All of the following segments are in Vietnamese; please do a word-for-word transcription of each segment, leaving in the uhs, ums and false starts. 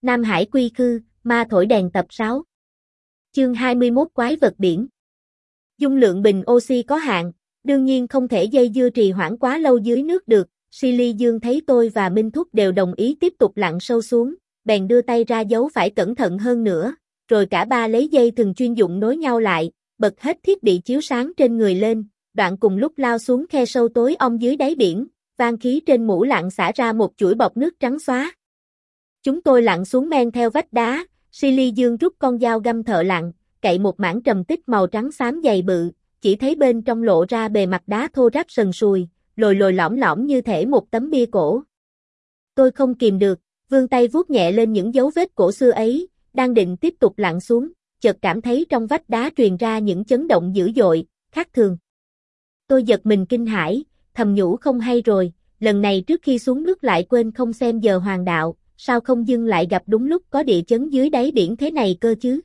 Nam Hải quy khư, ma thổi đèn tập sáu. Chương hai mươi mốt Quái vật biển. Dung lượng bình oxy có hạn, đương nhiên không thể dây dưa trì hoãn quá lâu dưới nước được. Silly Dương thấy tôi và Minh Thúc đều đồng ý tiếp tục lặn sâu xuống, bèn đưa tay ra dấu phải cẩn thận hơn nữa, rồi cả ba lấy dây thừng chuyên dụng nối nhau lại, bật hết thiết bị chiếu sáng trên người lên, đoạn cùng lúc lao xuống khe sâu tối om dưới đáy biển, vang khí trên mũ lặn xả ra một chuỗi bọt nước trắng xóa. Chúng tôi lặn xuống men theo vách đá, Silly Dương rút con dao găm thợ lặn, cậy một mảng trầm tích màu trắng xám dày bự, chỉ thấy bên trong lộ ra bề mặt đá thô ráp sần sùi, lồi lồi lõm lõm như thể một tấm bia cổ. Tôi không kìm được, vươn tay vuốt nhẹ lên những dấu vết cổ xưa ấy, đang định tiếp tục lặn xuống, chợt cảm thấy trong vách đá truyền ra những chấn động dữ dội, khác thường. Tôi giật mình kinh hãi, thầm nhủ không hay rồi, lần này trước khi xuống nước lại quên không xem giờ hoàng đạo, sao không dưng lại gặp đúng lúc có địa chấn dưới đáy biển thế này cơ chứ?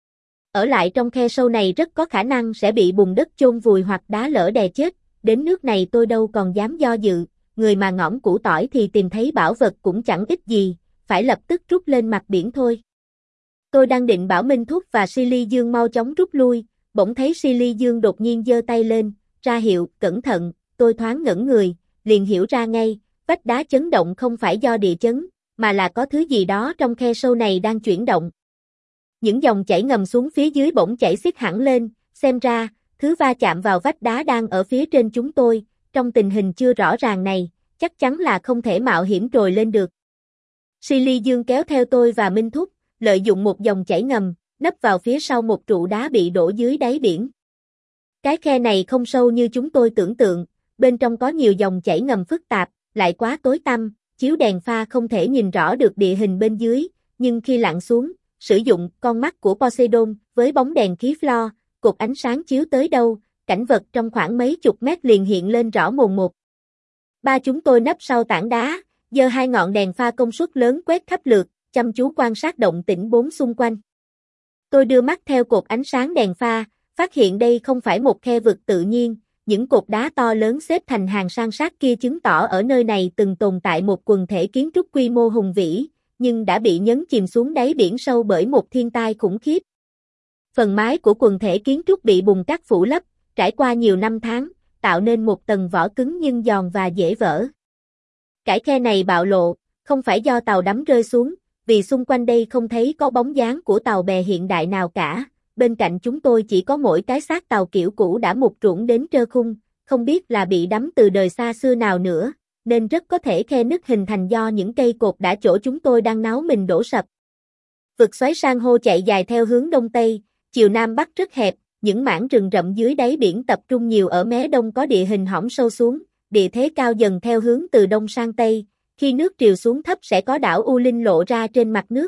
Ở lại trong khe sâu này rất có khả năng sẽ bị bùn đất chôn vùi hoặc đá lở đè chết, đến nước này tôi đâu còn dám do dự, người mà ngõm củ tỏi thì tìm thấy bảo vật cũng chẳng ích gì, phải lập tức rút lên mặt biển thôi. Tôi đang định bảo Minh Thúc và Silly Dương mau chóng rút lui, bỗng thấy Silly Dương đột nhiên giơ tay lên, ra hiệu, cẩn thận, tôi thoáng ngẩn người, liền hiểu ra ngay, vách đá chấn động không phải do địa chấn, mà là có thứ gì đó trong khe sâu này đang chuyển động. Những dòng chảy ngầm xuống phía dưới bỗng chảy xiết hẳn lên, xem ra, thứ va chạm vào vách đá đang ở phía trên chúng tôi, trong tình hình chưa rõ ràng này, chắc chắn là không thể mạo hiểm trồi lên được. Silly Dương kéo theo tôi và Minh Thúc, lợi dụng một dòng chảy ngầm, nấp vào phía sau một trụ đá bị đổ dưới đáy biển. Cái khe này không sâu như chúng tôi tưởng tượng, bên trong có nhiều dòng chảy ngầm phức tạp, lại quá tối tăm, chiếu đèn pha không thể nhìn rõ được địa hình bên dưới, nhưng khi lặn xuống, sử dụng con mắt của Poseidon với bóng đèn khí flo, cột ánh sáng chiếu tới đâu, cảnh vật trong khoảng mấy chục mét liền hiện lên rõ mồn một. Ba chúng tôi nấp sau tảng đá, giơ hai ngọn đèn pha công suất lớn quét khắp lượt, chăm chú quan sát động tĩnh bốn xung quanh. Tôi đưa mắt theo cột ánh sáng đèn pha, phát hiện đây không phải một khe vực tự nhiên, những cột đá to lớn xếp thành hàng san sát kia chứng tỏ ở nơi này từng tồn tại một quần thể kiến trúc quy mô hùng vĩ, nhưng đã bị nhấn chìm xuống đáy biển sâu bởi một thiên tai khủng khiếp. Phần mái của quần thể kiến trúc bị bùn cát phủ lấp, trải qua nhiều năm tháng, tạo nên một tầng vỏ cứng nhưng giòn và dễ vỡ. Cái khe này bạo lộ, không phải do tàu đắm rơi xuống, vì xung quanh đây không thấy có bóng dáng của tàu bè hiện đại nào cả, bên cạnh chúng tôi chỉ có mỗi cái xác tàu kiểu cũ đã mục ruỗng đến trơ khung, không biết là bị đắm từ đời xa xưa nào nữa, nên rất có thể khe nứt hình thành do những cây cột đã chỗ chúng tôi đang náo mình đổ sập. Vực xoáy san hô chạy dài theo hướng đông tây, chiều nam bắc rất hẹp, những mảng rừng rậm dưới đáy biển tập trung nhiều ở mé đông có địa hình hõm sâu xuống, địa thế cao dần theo hướng từ đông sang tây, khi nước triều xuống thấp sẽ có đảo U Linh lộ ra trên mặt nước.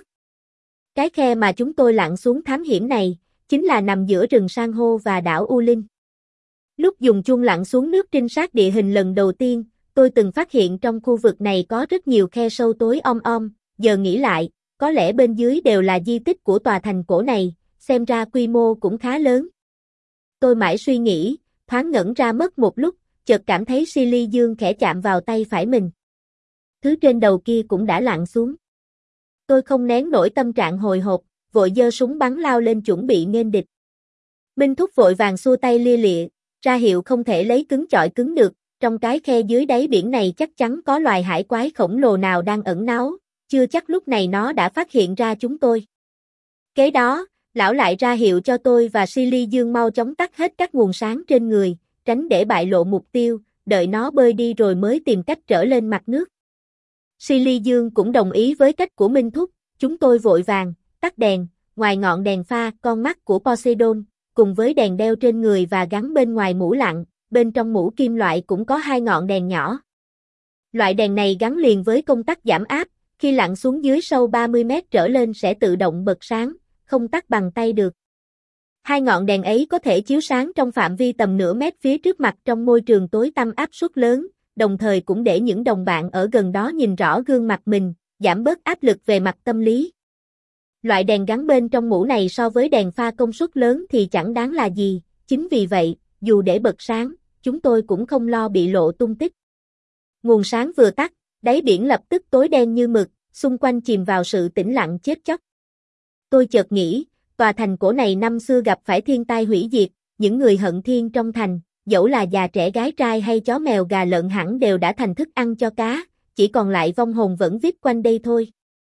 Cái khe mà chúng tôi lặn xuống thám hiểm này, chính là nằm giữa rừng san hô và đảo U Linh. Lúc dùng chuông lặn xuống nước trinh sát địa hình lần đầu tiên, tôi từng phát hiện trong khu vực này có rất nhiều khe sâu tối om om, giờ nghĩ lại, có lẽ bên dưới đều là di tích của tòa thành cổ này, xem ra quy mô cũng khá lớn. Tôi mãi suy nghĩ, thoáng ngẩn ra mất một lúc, chợt cảm thấy Silly Dương khẽ chạm vào tay phải mình. Thứ trên đầu kia cũng đã lặn xuống. Tôi không nén nổi tâm trạng hồi hộp, vội giơ súng bắn lao lên chuẩn bị nghênh địch. Minh Thúc vội vàng xua tay lia lịa, ra hiệu không thể lấy cứng chọi cứng được, trong cái khe dưới đáy biển này chắc chắn có loài hải quái khổng lồ nào đang ẩn náu, chưa chắc lúc này nó đã phát hiện ra chúng tôi. Kế đó, lão lại ra hiệu cho tôi và Silly Dương mau chóng tắt hết các nguồn sáng trên người, tránh để bại lộ mục tiêu, đợi nó bơi đi rồi mới tìm cách trở lên mặt nước. Silly Dương cũng đồng ý với cách của Minh Thúc, chúng tôi vội vàng tắt đèn, ngoài ngọn đèn pha, con mắt của Poseidon, cùng với đèn đeo trên người và gắn bên ngoài mũ lặn, bên trong mũ kim loại cũng có hai ngọn đèn nhỏ. Loại đèn này gắn liền với công tắc giảm áp, khi lặn xuống dưới sâu ba mươi mét trở lên sẽ tự động bật sáng, không tắt bằng tay được. Hai ngọn đèn ấy có thể chiếu sáng trong phạm vi tầm nửa mét phía trước mặt trong môi trường tối tăm áp suất lớn, đồng thời cũng để những đồng bạn ở gần đó nhìn rõ gương mặt mình, giảm bớt áp lực về mặt tâm lý. Loại đèn gắn bên trong mũ này so với đèn pha công suất lớn thì chẳng đáng là gì, chính vì vậy, dù để bật sáng, chúng tôi cũng không lo bị lộ tung tích. Nguồn sáng vừa tắt, đáy biển lập tức tối đen như mực, xung quanh chìm vào sự tĩnh lặng chết chóc. Tôi chợt nghĩ, tòa thành cổ này năm xưa gặp phải thiên tai hủy diệt, những người hận thiên trong thành, dẫu là già trẻ gái trai hay chó mèo gà lợn hẳn đều đã thành thức ăn cho cá, chỉ còn lại vong hồn vẫn vít quanh đây thôi.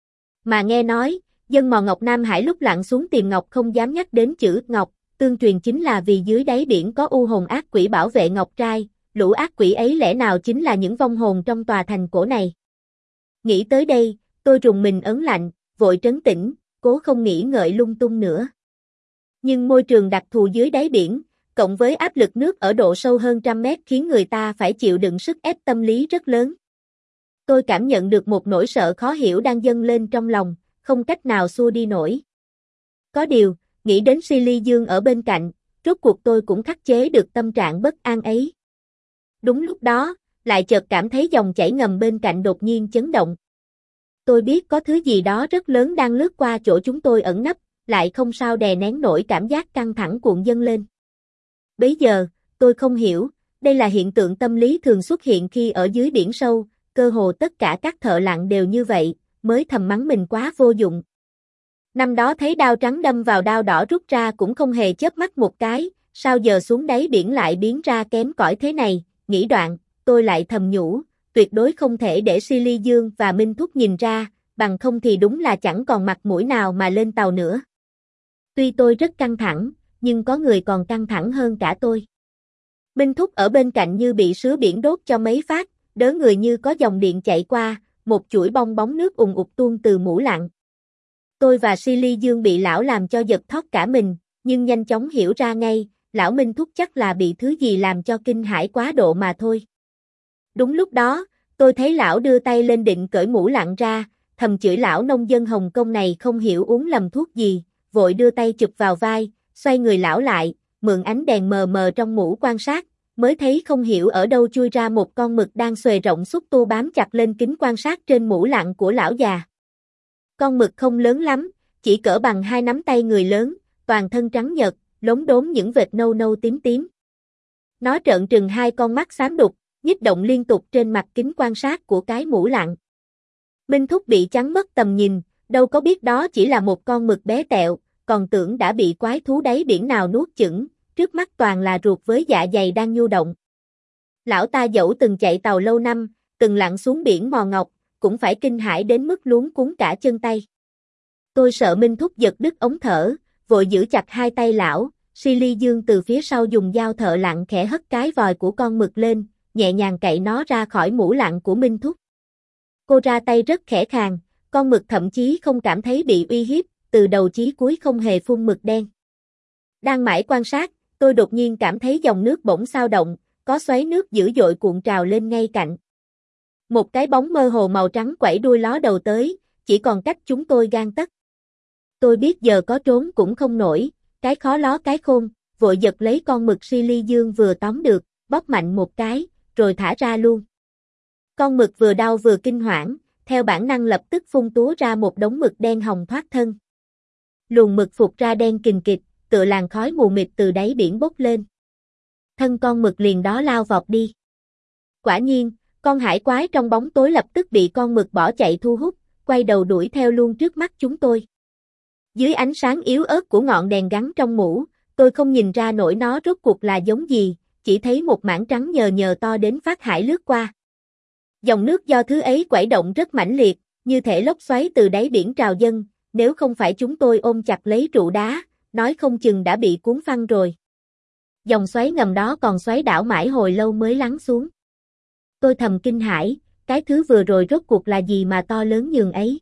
Mà nghe nói, dân mò Ngọc Nam Hải lúc lặn xuống tìm ngọc không dám nhắc đến chữ ngọc, tương truyền chính là vì dưới đáy biển có u hồn ác quỷ bảo vệ ngọc trai, lũ ác quỷ ấy lẽ nào chính là những vong hồn trong tòa thành cổ này. Nghĩ tới đây, tôi rùng mình ớn lạnh, vội trấn tĩnh, cố không nghĩ ngợi lung tung nữa. Nhưng môi trường đặc thù dưới đáy biển, cộng với áp lực nước ở độ sâu hơn trăm mét khiến người ta phải chịu đựng sức ép tâm lý rất lớn. Tôi cảm nhận được một nỗi sợ khó hiểu đang dâng lên trong lòng, không cách nào xua đi nổi. Có điều, nghĩ đến Silly Dương ở bên cạnh, rốt cuộc tôi cũng khắc chế được tâm trạng bất an ấy. Đúng lúc đó, lại chợt cảm thấy dòng chảy ngầm bên cạnh đột nhiên chấn động. Tôi biết có thứ gì đó rất lớn đang lướt qua chỗ chúng tôi ẩn nấp, lại không sao đè nén nổi cảm giác căng thẳng cuộn dâng lên. Bấy giờ, tôi không hiểu, đây là hiện tượng tâm lý thường xuất hiện khi ở dưới biển sâu, cơ hồ tất cả các thợ lặn đều như vậy, mới thầm mắng mình quá vô dụng. Năm đó thấy đao trắng đâm vào đao đỏ rút ra cũng không hề chớp mắt một cái, sao giờ xuống đáy biển lại biến ra kém cỏi thế này, nghĩ đoạn, tôi lại thầm nhủ, tuyệt đối không thể để Silly Dương và Minh Thúc nhìn ra, bằng không thì đúng là chẳng còn mặt mũi nào mà lên tàu nữa. Tuy tôi rất căng thẳng, nhưng có người còn căng thẳng hơn cả tôi. Minh Thúc ở bên cạnh như bị sứa biển đốt cho mấy phát, đớ người như có dòng điện chạy qua, một chuỗi bong bóng nước ùn ụt tuôn từ mũ lặn. Tôi và Silly Dương bị lão làm cho giật thót cả mình, nhưng nhanh chóng hiểu ra ngay, lão Minh Thúc chắc là bị thứ gì làm cho kinh hãi quá độ mà thôi. Đúng lúc đó, tôi thấy lão đưa tay lên định cởi mũ lặn ra, thầm chửi lão nông dân Hồng Kông này không hiểu uống lầm thuốc gì, vội đưa tay chụp vào vai, xoay người lão lại, mượn ánh đèn mờ mờ trong mũ quan sát, mới thấy không hiểu ở đâu chui ra một con mực đang xuề rộng xúc tu bám chặt lên kính quan sát trên mũ lặn của lão già. Con mực không lớn lắm, chỉ cỡ bằng hai nắm tay người lớn, toàn thân trắng nhợt, lốm đốm những vệt nâu nâu tím tím. Nó trợn trừng hai con mắt xám đục, nhích động liên tục trên mặt kính quan sát của cái mũ lặn. Minh Thúc bị chắn mất tầm nhìn, đâu có biết đó chỉ là một con mực bé tẹo, còn tưởng đã bị quái thú đáy biển nào nuốt chửng, trước mắt toàn là ruột với dạ dày đang nhu động. Lão ta dẫu từng chạy tàu lâu năm, từng lặn xuống biển mò ngọc, cũng phải kinh hãi đến mức luống cuống cả chân tay. Tôi sợ Minh Thúc giật đứt ống thở, vội giữ chặt hai tay lão, Silly Dương từ phía sau dùng dao thợ lặn khẽ hất cái vòi của con mực lên, nhẹ nhàng cạy nó ra khỏi mũ lặn của Minh Thúc. Cô ra tay rất khẽ khàng, con mực thậm chí không cảm thấy bị uy hiếp, từ đầu chí cuối không hề phun mực đen. Đang mãi quan sát, tôi đột nhiên cảm thấy dòng nước bỗng xao động, có xoáy nước dữ dội cuộn trào lên ngay cạnh. Một cái bóng mơ hồ màu trắng quẩy đuôi ló đầu tới, chỉ còn cách chúng tôi gang tấc. Tôi biết giờ có trốn cũng không nổi, cái khó ló cái khôn, vội giật lấy con mực Silly Dương vừa tóm được, bóp mạnh một cái, rồi thả ra luôn. Con mực vừa đau vừa kinh hoảng, theo bản năng lập tức phun túa ra một đống mực đen hồng thoát thân. Luồng mực phụt ra đen kình kịch, tựa làn khói mù mịt từ đáy biển bốc lên. Thân con mực liền đó lao vọt đi. Quả nhiên, con hải quái trong bóng tối lập tức bị con mực bỏ chạy thu hút, quay đầu đuổi theo luôn trước mắt chúng tôi. Dưới ánh sáng yếu ớt của ngọn đèn gắn trong mũ, tôi không nhìn ra nổi nó rốt cuộc là giống gì, chỉ thấy một mảng trắng nhờ nhờ to đến phát hải lướt qua. Dòng nước do thứ ấy quẩy động rất mãnh liệt, như thể lốc xoáy từ đáy biển trào dâng, nếu không phải chúng tôi ôm chặt lấy trụ đá, nói không chừng đã bị cuốn phăng rồi. Dòng xoáy ngầm đó còn xoáy đảo mãi hồi lâu mới lắng xuống. Tôi thầm kinh hãi, cái thứ vừa rồi rốt cuộc là gì mà to lớn nhường ấy?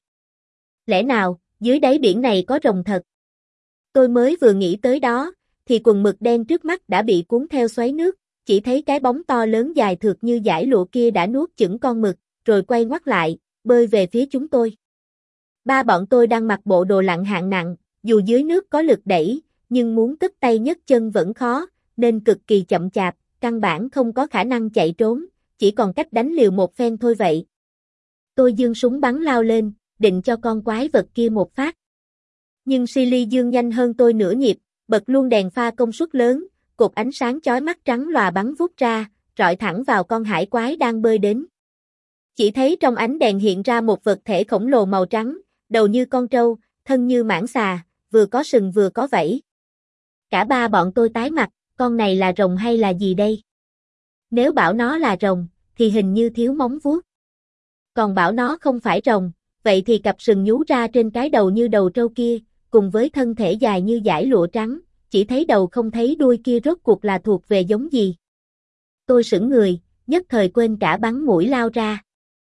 Lẽ nào, dưới đáy biển này có rồng thật? Tôi mới vừa nghĩ tới đó, thì quần mực đen trước mắt đã bị cuốn theo xoáy nước, chỉ thấy cái bóng to lớn dài thượt như dải lụa kia đã nuốt chửng con mực, rồi quay ngoắt lại, bơi về phía chúng tôi. Ba bọn tôi đang mặc bộ đồ lặn hạng nặng, dù dưới nước có lực đẩy, nhưng muốn tức tay nhấc chân vẫn khó, nên cực kỳ chậm chạp, căn bản không có khả năng chạy trốn, chỉ còn cách đánh liều một phen thôi vậy. Tôi giương súng bắn lao lên, định cho con quái vật kia một phát. Nhưng Silly Dương nhanh hơn tôi nửa nhịp, bật luôn đèn pha công suất lớn, cột ánh sáng chói mắt trắng lòa bắn vút ra, rọi thẳng vào con hải quái đang bơi đến. Chỉ thấy trong ánh đèn hiện ra một vật thể khổng lồ màu trắng, đầu như con trâu, thân như mãng xà, vừa có sừng vừa có vảy. Cả ba bọn tôi tái mặt, con này là rồng hay là gì đây? Nếu bảo nó là rồng, thì hình như thiếu móng vuốt. Còn bảo nó không phải rồng, vậy thì cặp sừng nhú ra trên cái đầu như đầu trâu kia, cùng với thân thể dài như dải lụa trắng, chỉ thấy đầu không thấy đuôi kia rốt cuộc là thuộc về giống gì. Tôi sững người, nhất thời quên cả bắn mũi lao ra.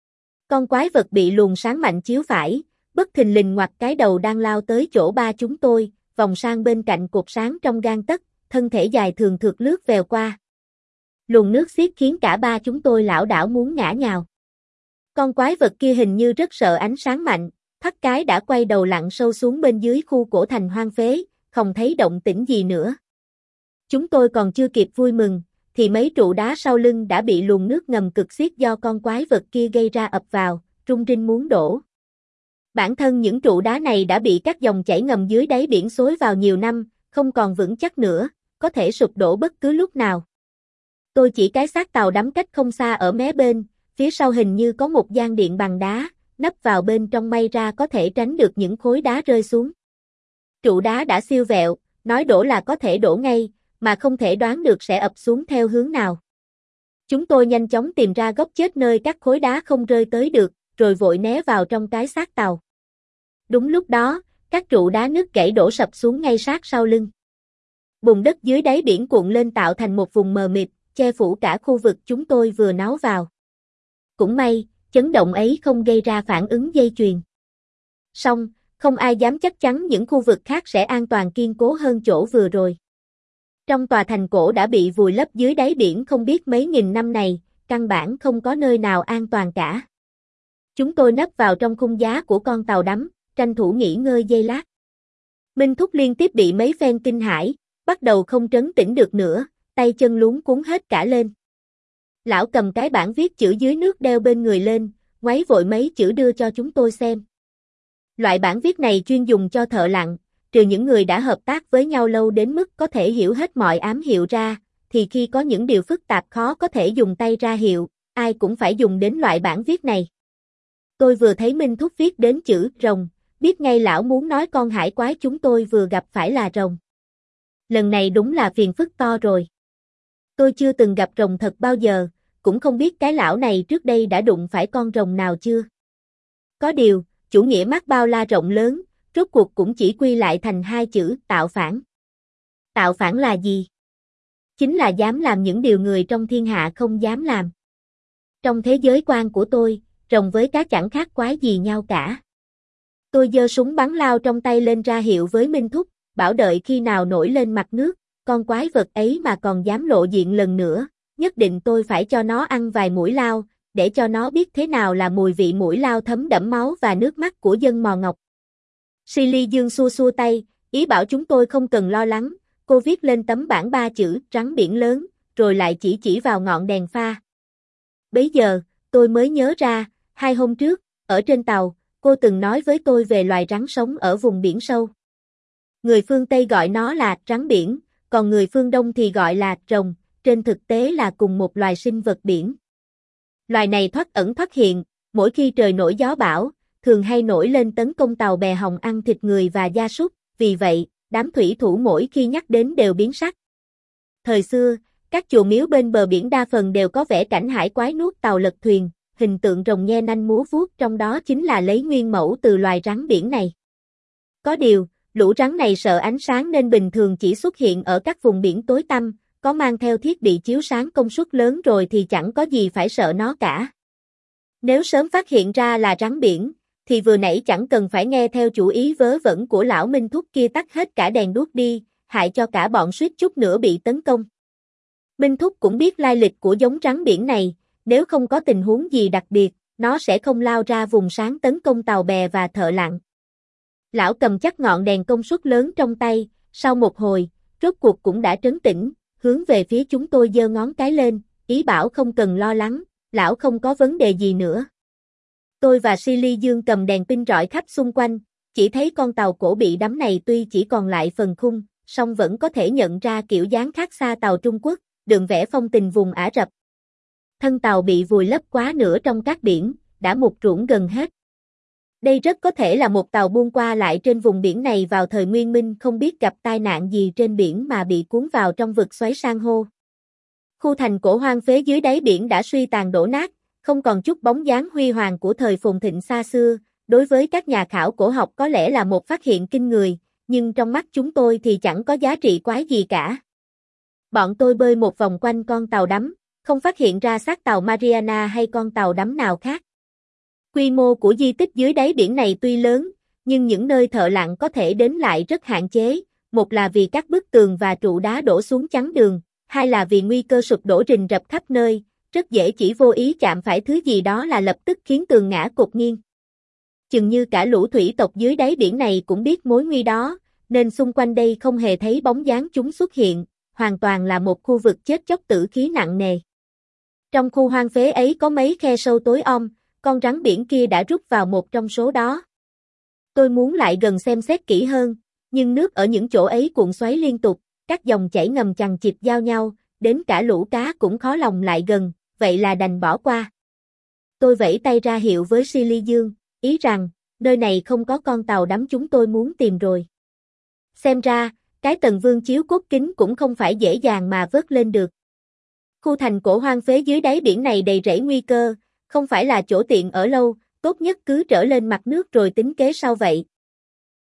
Con quái vật bị luồng sáng mạnh chiếu phải, bất thình lình ngoặt cái đầu đang lao tới chỗ ba chúng tôi, vòng sang bên cạnh cột sáng trong gang tấc, thân thể dài thường thượt lướt vèo qua. Luồng nước xiết khiến cả ba chúng tôi lảo đảo muốn ngã nhào. Con quái vật kia hình như rất sợ ánh sáng mạnh, thoát cái đã quay đầu lặn sâu xuống bên dưới khu cổ thành hoang phế, không thấy động tĩnh gì nữa. Chúng tôi còn chưa kịp vui mừng, thì mấy trụ đá sau lưng đã bị luồng nước ngầm cực xiết do con quái vật kia gây ra ập vào, rung rinh muốn đổ. Bản thân những trụ đá này đã bị các dòng chảy ngầm dưới đáy biển xối vào nhiều năm, không còn vững chắc nữa, có thể sụp đổ bất cứ lúc nào. Tôi chỉ cái xác tàu đắm cách không xa ở mé bên, phía sau hình như có một gian điện bằng đá, nấp vào bên trong may ra có thể tránh được những khối đá rơi xuống. Trụ đá đã siêu vẹo, nói đổ là có thể đổ ngay, mà không thể đoán được sẽ ập xuống theo hướng nào. Chúng tôi nhanh chóng tìm ra góc chết nơi các khối đá không rơi tới được, rồi vội né vào trong cái xác tàu. Đúng lúc đó, các trụ đá nứt gãy đổ sập xuống ngay sát sau lưng. Bùn đất dưới đáy biển cuộn lên tạo thành một vùng mờ mịt, che phủ cả khu vực chúng tôi vừa náo vào. Cũng may, chấn động ấy không gây ra phản ứng dây chuyền. Song, không ai dám chắc chắn những khu vực khác sẽ an toàn kiên cố hơn chỗ vừa rồi. Trong tòa thành cổ đã bị vùi lấp dưới đáy biển không biết mấy nghìn năm này, căn bản không có nơi nào an toàn cả. Chúng tôi nấp vào trong khung giá của con tàu đắm, tranh thủ nghỉ ngơi giây lát. Minh Thúc liên tiếp bị mấy phen kinh hãi, bắt đầu không trấn tĩnh được nữa, tay chân luống cuống hết cả lên. Lão cầm cái bảng viết chữ dưới nước đeo bên người lên, ngoáy vội mấy chữ đưa cho chúng tôi xem. Loại bảng viết này chuyên dùng cho thợ lặn, trừ những người đã hợp tác với nhau lâu đến mức có thể hiểu hết mọi ám hiệu ra, thì khi có những điều phức tạp khó có thể dùng tay ra hiệu, ai cũng phải dùng đến loại bảng viết này. Tôi vừa thấy Minh Thúc viết đến chữ rồng, biết ngay lão muốn nói con hải quái chúng tôi vừa gặp phải là rồng. Lần này đúng là phiền phức to rồi. Tôi chưa từng gặp rồng thật bao giờ, cũng không biết cái lão này trước đây đã đụng phải con rồng nào chưa. Có điều, chủ nghĩa mắt bao la rộng lớn, rốt cuộc cũng chỉ quy lại thành hai chữ tạo phản. Tạo phản là gì? Chính là dám làm những điều người trong thiên hạ không dám làm. Trong thế giới quan của tôi, rồng với cá chẳng khác quái gì nhau cả. Tôi giơ súng bắn lao trong tay lên ra hiệu với Minh Thúc, bảo đợi khi nào nổi lên mặt nước, con quái vật ấy mà còn dám lộ diện lần nữa, nhất định tôi phải cho nó ăn vài mũi lao, để cho nó biết thế nào là mùi vị mũi lao thấm đẫm máu và nước mắt của dân Mò Ngọc. Silly Dương xua xua tay, ý bảo chúng tôi không cần lo lắng, cô viết lên tấm bảng ba chữ rắn biển lớn, rồi lại chỉ chỉ vào ngọn đèn pha. Bấy giờ, tôi mới nhớ ra, hai hôm trước, ở trên tàu, cô từng nói với tôi về loài rắn sống ở vùng biển sâu. Người phương Tây gọi nó là rắn biển, còn người phương Đông thì gọi là rồng, trên thực tế là cùng một loài sinh vật biển. Loài này thoát ẩn thoát hiện, mỗi khi trời nổi gió bão, thường hay nổi lên tấn công tàu bè hồng ăn thịt người và gia súc, vì vậy, đám thủy thủ mỗi khi nhắc đến đều biến sắc. Thời xưa, các chùa miếu bên bờ biển đa phần đều có vẽ cảnh hải quái nuốt tàu lật thuyền, hình tượng rồng nhe nanh múa vuốt trong đó chính là lấy nguyên mẫu từ loài rắn biển này. Có điều, lũ rắn này sợ ánh sáng nên bình thường chỉ xuất hiện ở các vùng biển tối tăm, có mang theo thiết bị chiếu sáng công suất lớn rồi thì chẳng có gì phải sợ nó cả. Nếu sớm phát hiện ra là rắn biển, thì vừa nãy chẳng cần phải nghe theo chủ ý vớ vẩn của lão Minh Thúc kia tắt hết cả đèn đuốc đi, hại cho cả bọn suýt chút nữa bị tấn công. Minh Thúc cũng biết lai lịch của giống rắn biển này, nếu không có tình huống gì đặc biệt, nó sẽ không lao ra vùng sáng tấn công tàu bè và thợ lặn. Lão cầm chắc ngọn đèn công suất lớn trong tay, sau một hồi, rốt cuộc cũng đã trấn tĩnh, hướng về phía chúng tôi giơ ngón cái lên, ý bảo không cần lo lắng, lão không có vấn đề gì nữa. Tôi và Silly Dương cầm đèn pin rọi khắp xung quanh, chỉ thấy con tàu cổ bị đắm này tuy chỉ còn lại phần khung, song vẫn có thể nhận ra kiểu dáng khác xa tàu Trung Quốc, đường vẽ phong tình vùng Ả Rập. Thân tàu bị vùi lấp quá nửa trong cát biển, đã mục ruỗng gần hết. Đây rất có thể là một tàu buôn qua lại trên vùng biển này vào thời Nguyên Minh không biết gặp tai nạn gì trên biển mà bị cuốn vào trong vực xoáy san hô. Khu thành cổ hoang phế dưới đáy biển đã suy tàn đổ nát, không còn chút bóng dáng huy hoàng của thời phồn thịnh xa xưa, đối với các nhà khảo cổ học có lẽ là một phát hiện kinh người, nhưng trong mắt chúng tôi thì chẳng có giá trị quái gì cả. Bọn tôi bơi một vòng quanh con tàu đắm, không phát hiện ra xác tàu Mariana hay con tàu đắm nào khác. Quy mô của di tích dưới đáy biển này tuy lớn, nhưng những nơi thợ lặn có thể đến lại rất hạn chế, một là vì các bức tường và trụ đá đổ xuống chắn đường, hai là vì nguy cơ sụp đổ rình rập khắp nơi, rất dễ chỉ vô ý chạm phải thứ gì đó là lập tức khiến tường ngã cột nghiêng. Chừng như cả lũ thủy tộc dưới đáy biển này cũng biết mối nguy đó, nên xung quanh đây không hề thấy bóng dáng chúng xuất hiện, hoàn toàn là một khu vực chết chóc tử khí nặng nề. Trong khu hoang phế ấy có mấy khe sâu tối om, con rắn biển kia đã rút vào một trong số đó. Tôi muốn lại gần xem xét kỹ hơn, nhưng nước ở những chỗ ấy cuộn xoáy liên tục, các dòng chảy ngầm chằng chịt giao nhau, đến cả lũ cá cũng khó lòng lại gần, vậy là đành bỏ qua. Tôi vẫy tay ra hiệu với Silly Dương, ý rằng, nơi này không có con tàu đắm chúng tôi muốn tìm rồi. Xem ra, cái tần vương chiếu cốt kính cũng không phải dễ dàng mà vớt lên được. Khu thành cổ hoang phế dưới đáy biển này đầy rẫy nguy cơ, không phải là chỗ tiện ở lâu, tốt nhất cứ trở lên mặt nước rồi tính kế sau vậy.